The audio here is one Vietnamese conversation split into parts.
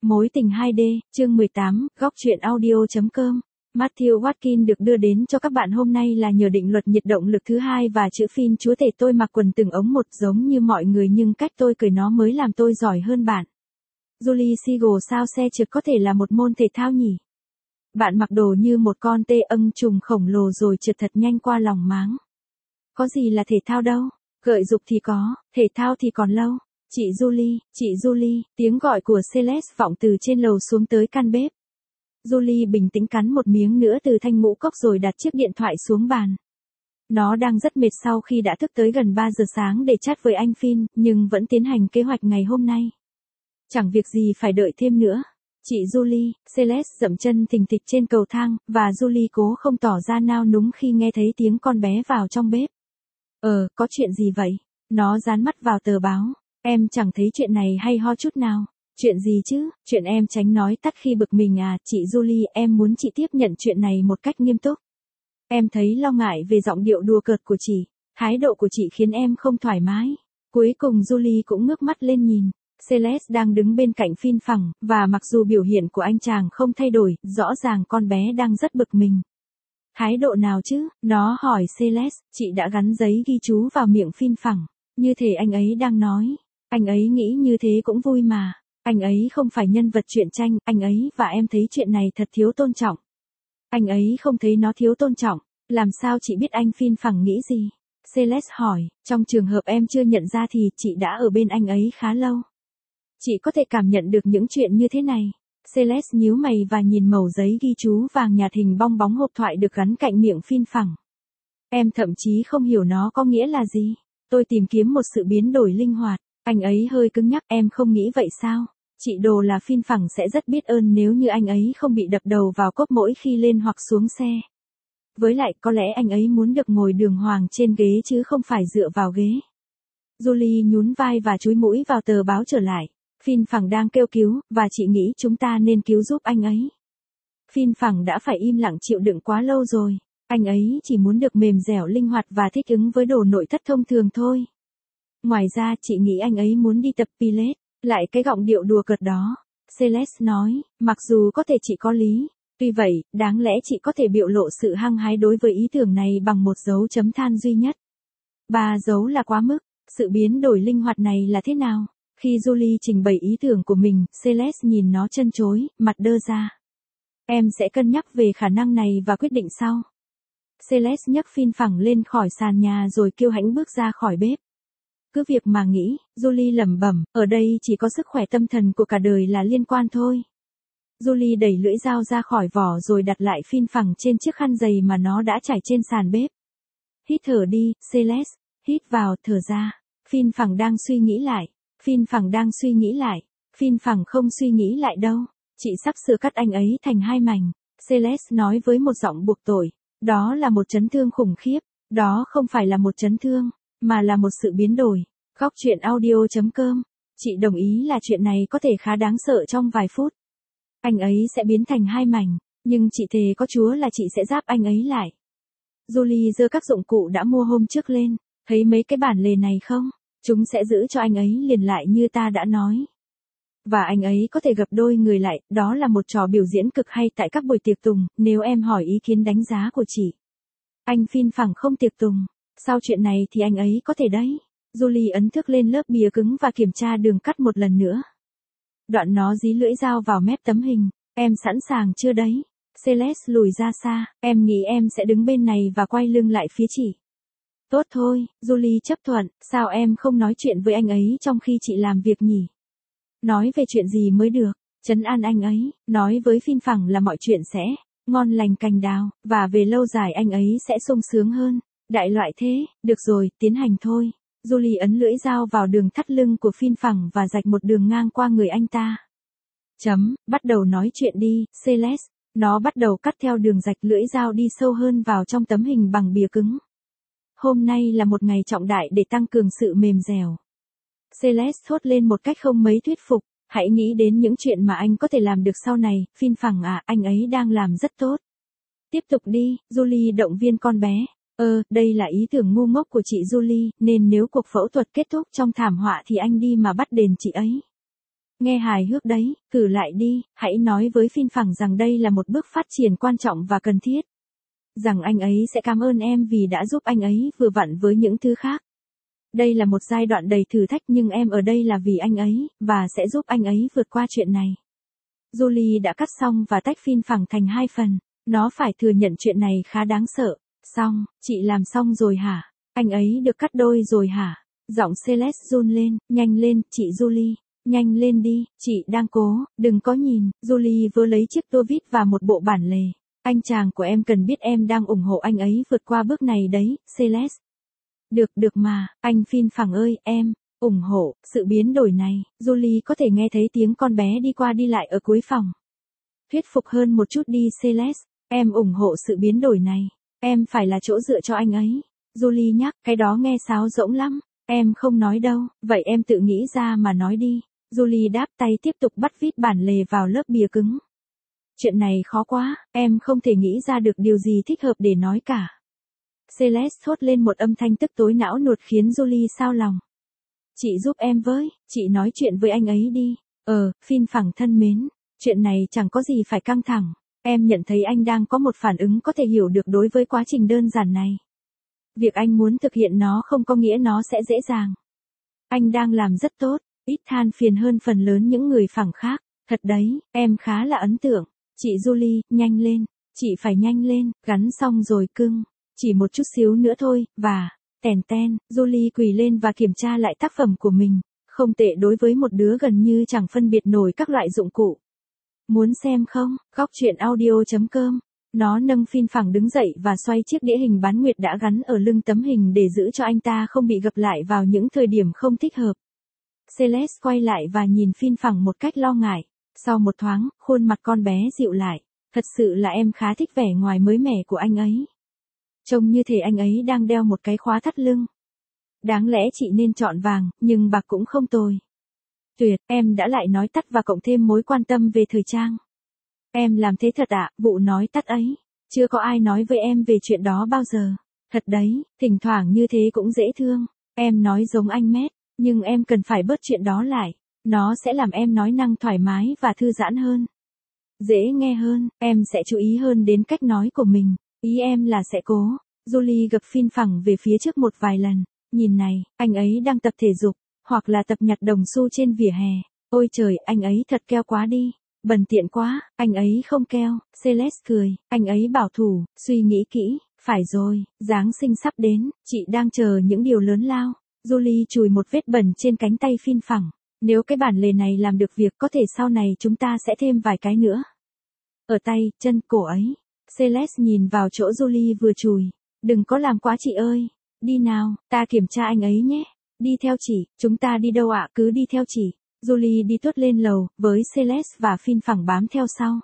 Mối tình 2D, chương 18, góc truyện audio.com. Matthew Watkins được đưa đến cho các bạn hôm nay là nhờ định luật nhiệt động lực thứ hai và chữ phim chúa tể tôi mặc quần từng ống một giống như mọi người nhưng cách tôi cười nó mới làm tôi giỏi hơn bạn. Julie Seagull sao xe trượt có thể là một môn thể thao nhỉ? Bạn mặc đồ như một con tê ưng trùng khổng lồ rồi trượt thật nhanh qua lòng máng. Có gì là thể thao đâu, gợi dục thì có, thể thao thì còn lâu. Chị Julie, tiếng gọi của Celeste vọng từ trên lầu xuống tới căn bếp. Julie bình tĩnh cắn một miếng nữa từ thanh ngũ cốc rồi đặt chiếc điện thoại xuống bàn. Nó đang rất mệt sau khi đã thức tới gần 3 giờ sáng để chat với anh Finn, nhưng vẫn tiến hành kế hoạch ngày hôm nay. Chẳng việc gì phải đợi thêm nữa. Chị Julie, Celeste dậm chân thình thịch trên cầu thang, và Julie cố không tỏ ra nao núng khi nghe thấy tiếng con bé vào trong bếp. Có chuyện gì vậy? Nó dán mắt vào tờ báo. Em chẳng thấy chuyện này hay ho chút nào. Chuyện gì chứ? Chuyện em tránh nói tắt khi bực mình à? Chị Julie, em muốn chị tiếp nhận chuyện này một cách nghiêm túc. Em thấy lo ngại về giọng điệu đùa cợt của chị. Thái độ của chị khiến em không thoải mái. Cuối cùng Julie cũng ngước mắt lên nhìn. Celeste đang đứng bên cạnh Finn phẳng, và mặc dù biểu hiện của anh chàng không thay đổi, rõ ràng con bé đang rất bực mình. Thái độ nào chứ? Nó hỏi Celeste, chị đã gắn giấy ghi chú vào miệng Finn phẳng. Như thể anh ấy đang nói. Anh ấy nghĩ như thế cũng vui mà. Anh ấy không phải nhân vật truyện tranh, anh ấy và em thấy chuyện này thật thiếu tôn trọng. Anh ấy không thấy nó thiếu tôn trọng. Làm sao chị biết anh Finn phẳng nghĩ gì? Celeste hỏi, trong trường hợp em chưa nhận ra thì chị đã ở bên anh ấy khá lâu. Chị có thể cảm nhận được những chuyện như thế này. Celeste nhíu mày và nhìn mẩu giấy ghi chú vàng nhạt hình bong bóng hộp thoại được gắn cạnh miệng Finn phẳng. Em thậm chí không hiểu nó có nghĩa là gì. Tôi tìm kiếm một sự biến đổi linh hoạt. Anh ấy hơi cứng nhắc, em không nghĩ vậy sao? Chị đồ là Finn phẳng sẽ rất biết ơn nếu như anh ấy không bị đập đầu vào cốp mỗi khi lên hoặc xuống xe. Với lại có lẽ anh ấy muốn được ngồi đường hoàng trên ghế chứ không phải dựa vào ghế. Julie nhún vai và chúi mũi vào tờ báo trở lại. Finn phẳng đang kêu cứu, và chị nghĩ chúng ta nên cứu giúp anh ấy. Finn phẳng đã phải im lặng chịu đựng quá lâu rồi. Anh ấy chỉ muốn được mềm dẻo linh hoạt và thích ứng với đồ nội thất thông thường thôi. Ngoài ra chị nghĩ anh ấy muốn đi tập Pilates. Lại cái giọng điệu đùa cợt đó. Celeste nói, mặc dù có thể chị có lý. Tuy vậy, đáng lẽ chị có thể biểu lộ sự hăng hái đối với ý tưởng này bằng một dấu chấm than duy nhất. 3 dấu là quá mức. Sự biến đổi linh hoạt này là thế nào? Khi Julie trình bày ý tưởng của mình, Celeste nhìn nó trân trối, mặt đơ ra. Em sẽ cân nhắc về khả năng này và quyết định sau. Celeste nhấc Finn phẳng lên khỏi sàn nhà rồi kiêu hãnh bước ra khỏi bếp. Cứ việc mà nghĩ, Julie lẩm bẩm, ở đây chỉ có sức khỏe tâm thần của cả đời là liên quan thôi. Julie đẩy lưỡi dao ra khỏi vỏ rồi đặt lại Finn phẳng trên chiếc khăn giày mà nó đã trải trên sàn bếp. Hít thở đi, Celeste, hít vào, thở ra. Finn phẳng đang suy nghĩ lại. Finn phẳng đang suy nghĩ lại. Finn phẳng không suy nghĩ lại đâu. Chị sắp sửa cắt anh ấy thành 2 mảnh. Celeste nói với một giọng buộc tội. Đó là một chấn thương khủng khiếp. Đó không phải là một chấn thương, mà là một sự biến đổi. Góc truyện audio.com. Chị đồng ý là chuyện này có thể khá đáng sợ trong vài phút. Anh ấy sẽ biến thành 2 mảnh, nhưng chị thề có Chúa là chị sẽ giáp anh ấy lại. Julie giơ các dụng cụ đã mua hôm trước lên. Thấy mấy cái bản lề này không? Chúng sẽ giữ cho anh ấy liền lại như ta đã nói. Và anh ấy có thể gập đôi người lại, đó là một trò biểu diễn cực hay tại các buổi tiệc tùng, nếu em hỏi ý kiến đánh giá của chị. Anh Finn phẳng không tiệc tùng. Sau chuyện này thì anh ấy có thể đấy. Julie ấn thước lên lớp bìa cứng và kiểm tra đường cắt một lần nữa. Đoạn nó dí lưỡi dao vào mép tấm hình. Em sẵn sàng chưa đấy? Celeste lùi ra xa. Em nghĩ em sẽ đứng bên này và quay lưng lại phía chị. Tốt thôi, Julie chấp thuận. Sao em không nói chuyện với anh ấy trong khi chị làm việc nhỉ? Nói về chuyện gì mới được? Trấn an anh ấy. Nói với Finn phẳng là mọi chuyện sẽ ngon lành cành đào, và về lâu dài anh ấy sẽ sung sướng hơn. Đại loại thế, được rồi, tiến hành thôi. Julie ấn lưỡi dao vào đường thắt lưng của Finn phẳng và rạch một đường ngang qua người anh ta. Bắt đầu nói chuyện đi, Celeste. Nó bắt đầu cắt theo đường rạch lưỡi dao đi sâu hơn vào trong tấm hình bằng bìa cứng. Hôm nay là một ngày trọng đại để tăng cường sự mềm dẻo. Celeste thốt lên một cách không mấy thuyết phục. Hãy nghĩ đến những chuyện mà anh có thể làm được sau này, Finn phẳng à, anh ấy đang làm rất tốt. Tiếp tục đi, Julie động viên con bé. Đây là ý tưởng ngu ngốc của chị Julie, nên nếu cuộc phẫu thuật kết thúc trong thảm họa thì anh đi mà bắt đền chị ấy. Nghe hài hước đấy, thử lại đi, hãy nói với Phin Phẳng rằng đây là một bước phát triển quan trọng và cần thiết. Rằng anh ấy sẽ cảm ơn em vì đã giúp anh ấy vừa vặn với những thứ khác. Đây là một giai đoạn đầy thử thách nhưng em ở đây là vì anh ấy, và sẽ giúp anh ấy vượt qua chuyện này. Julie đã cắt xong và tách Phin Phẳng thành 2 phần. Nó phải thừa nhận chuyện này khá đáng sợ. Xong, chị làm xong rồi hả? Anh ấy được cắt đôi rồi hả? Giọng Celeste run lên, nhanh lên, chị Julie. Nhanh lên đi, chị đang cố, đừng có nhìn. Julie vừa lấy chiếc tô vít và một bộ bản lề. Anh chàng của em cần biết em đang ủng hộ anh ấy vượt qua bước này đấy, Celeste. Được mà, anh Phin Phẳng ơi, em ủng hộ sự biến đổi này. Julie có thể nghe thấy tiếng con bé đi qua đi lại ở cuối phòng. Thuyết phục hơn một chút đi Celeste, em ủng hộ sự biến đổi này. Em phải là chỗ dựa cho anh ấy. Julie nhắc, cái đó nghe sáo rỗng lắm. Em không nói đâu, vậy em tự nghĩ ra mà nói đi. Julie đáp, tay tiếp tục bắt vít bản lề vào lớp bìa cứng. Chuyện này khó quá, em không thể nghĩ ra được điều gì thích hợp để nói cả. Celeste thốt lên một âm thanh tức tối não nuột khiến Julie xao lòng. Chị giúp em với, chị nói chuyện với anh ấy đi. Phin Phẳng thân mến, chuyện này chẳng có gì phải căng thẳng. Em nhận thấy anh đang có một phản ứng có thể hiểu được đối với quá trình đơn giản này. Việc anh muốn thực hiện nó không có nghĩa nó sẽ dễ dàng. Anh đang làm rất tốt, ít than phiền hơn phần lớn những người Phẳng khác. Thật đấy, em khá là ấn tượng. Chị Julie, nhanh lên, chị phải nhanh lên, gắn xong rồi cưng. Chỉ một chút xíu nữa thôi, và, Julie quỳ lên và kiểm tra lại tác phẩm của mình. Không tệ đối với một đứa gần như chẳng phân biệt nổi các loại dụng cụ. Muốn xem không? Góc truyện audio.com. Nó nâng Phin Phẳng đứng dậy và xoay chiếc đĩa hình bán nguyệt đã gắn ở lưng tấm hình để giữ cho anh ta không bị gập lại vào những thời điểm không thích hợp. Celeste quay lại và nhìn Phin Phẳng một cách lo ngại. Sau một thoáng, khuôn mặt con bé dịu lại. Thật sự là em khá thích vẻ ngoài mới mẻ của anh ấy. Trông như thể anh ấy đang đeo một cái khóa thắt lưng. Đáng lẽ chị nên chọn vàng, nhưng bạc cũng không tồi. Tuyệt, em đã lại nói tắt và cộng thêm mối quan tâm về thời trang. Em làm thế thật ạ, vụ nói tắt ấy. Chưa có ai nói với em về chuyện đó bao giờ. Thật đấy, thỉnh thoảng như thế cũng dễ thương. Em nói giống anh Matt, nhưng em cần phải bớt chuyện đó lại. Nó sẽ làm em nói năng thoải mái và thư giãn hơn. Dễ nghe hơn, em sẽ chú ý hơn đến cách nói của mình. Ý em là sẽ cố. Julie gập Phin Phẳng về phía trước một vài lần. Nhìn này, anh ấy đang tập thể dục, hoặc là tập nhặt đồng xu trên vỉa hè. Ôi trời, anh ấy thật keo quá đi. Bần tiện quá, anh ấy không keo. Celeste cười, anh ấy bảo thủ, suy nghĩ kỹ. Phải rồi, Giáng sinh sắp đến, chị đang chờ những điều lớn lao. Julie chùi một vết bẩn trên cánh tay Phin Phẳng. Nếu cái bản lề này làm được việc có thể sau này chúng ta sẽ thêm vài cái nữa. Ở tay, chân, cổ ấy. Celeste nhìn vào chỗ Julie vừa chùi. Đừng có làm quá chị ơi. Đi nào, ta kiểm tra anh ấy nhé. Đi theo chị, chúng ta đi đâu ạ? Cứ đi theo chị. Julie đi tuốt lên lầu, với Celeste và Phin Phẳng bám theo sau.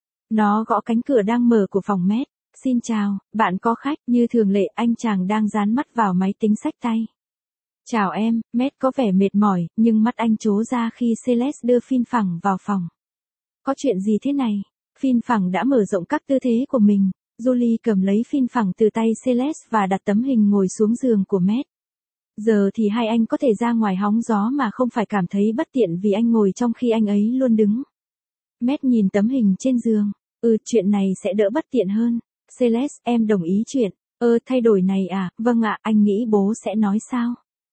Nó gõ cánh cửa đang mở của phòng Matt. Xin chào, bạn có khách, như thường lệ anh chàng đang dán mắt vào máy tính xách tay. Chào em, Matt có vẻ mệt mỏi, nhưng mắt anh trố ra khi Celeste đưa Phin Phẳng vào phòng. Có chuyện gì thế này? Phin Phẳng đã mở rộng các tư thế của mình. Julie cầm lấy Phin Phẳng từ tay Celeste và đặt tấm hình ngồi xuống giường của Matt. Giờ thì hai anh có thể ra ngoài hóng gió mà không phải cảm thấy bất tiện vì anh ngồi trong khi anh ấy luôn đứng. Matt nhìn tấm hình trên giường. Chuyện này sẽ đỡ bất tiện hơn. Celeste, em đồng ý chuyện. Thay đổi này à? Vâng ạ, anh nghĩ bố sẽ nói sao?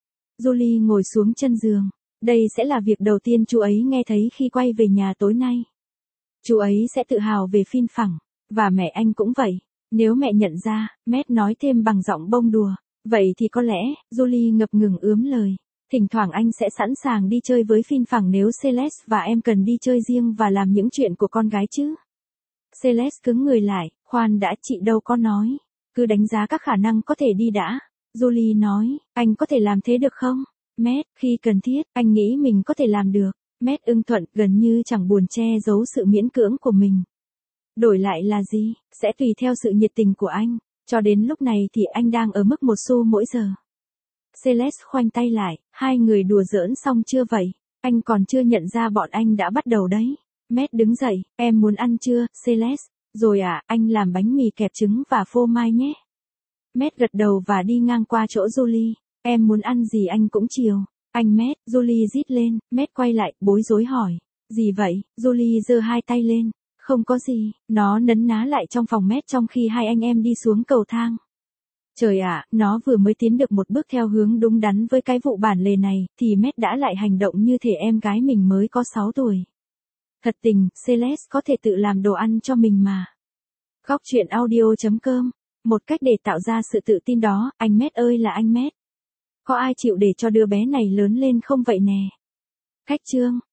Julie ngồi xuống chân giường. Đây sẽ là việc đầu tiên chú ấy nghe thấy khi quay về nhà tối nay. Chú ấy sẽ tự hào về Phin Phẳng. Và mẹ anh cũng vậy. Nếu mẹ nhận ra, Matt nói thêm bằng giọng bông đùa. Vậy thì có lẽ, Julie ngập ngừng ướm lời. Thỉnh thoảng anh sẽ sẵn sàng đi chơi với Phin Phẳng nếu Celeste và em cần đi chơi riêng và làm những chuyện của con gái chứ. Celeste cứng người lại, khoan đã, chị đâu có nói. Cứ đánh giá các khả năng có thể đi đã. Julie nói, anh có thể làm thế được không? Matt, khi cần thiết, anh nghĩ mình có thể làm được. Matt ưng thuận, gần như chẳng buồn che giấu sự miễn cưỡng của mình. Đổi lại là gì? Sẽ tùy theo sự nhiệt tình của anh. Cho đến lúc này thì anh đang ở mức 1 xu mỗi giờ. Celeste khoanh tay lại, hai người đùa giỡn xong chưa vậy? Anh còn chưa nhận ra bọn anh đã bắt đầu đấy. Matt đứng dậy, em muốn ăn chưa, Celeste? Rồi à, anh làm bánh mì kẹp trứng và phô mai nhé. Matt gật đầu và đi ngang qua chỗ Julie. Em muốn ăn gì anh cũng chiều. Anh Matt, Julie rít lên, Matt quay lại, bối rối hỏi. Gì vậy? Julie giơ hai tay lên. Không có gì, nó nấn ná lại trong phòng Matt trong khi hai anh em đi xuống cầu thang. Trời ạ, nó vừa mới tiến được một bước theo hướng đúng đắn với cái vụ bản lề này, thì Matt đã lại hành động như thể em gái mình mới có 6 tuổi. Thật tình, Celeste có thể tự làm đồ ăn cho mình mà. Góc truyện audio.com. Một cách để tạo ra sự tự tin đó, anh Matt ơi là anh Matt. Có ai chịu để cho đứa bé này lớn lên không vậy nè? Cách chương.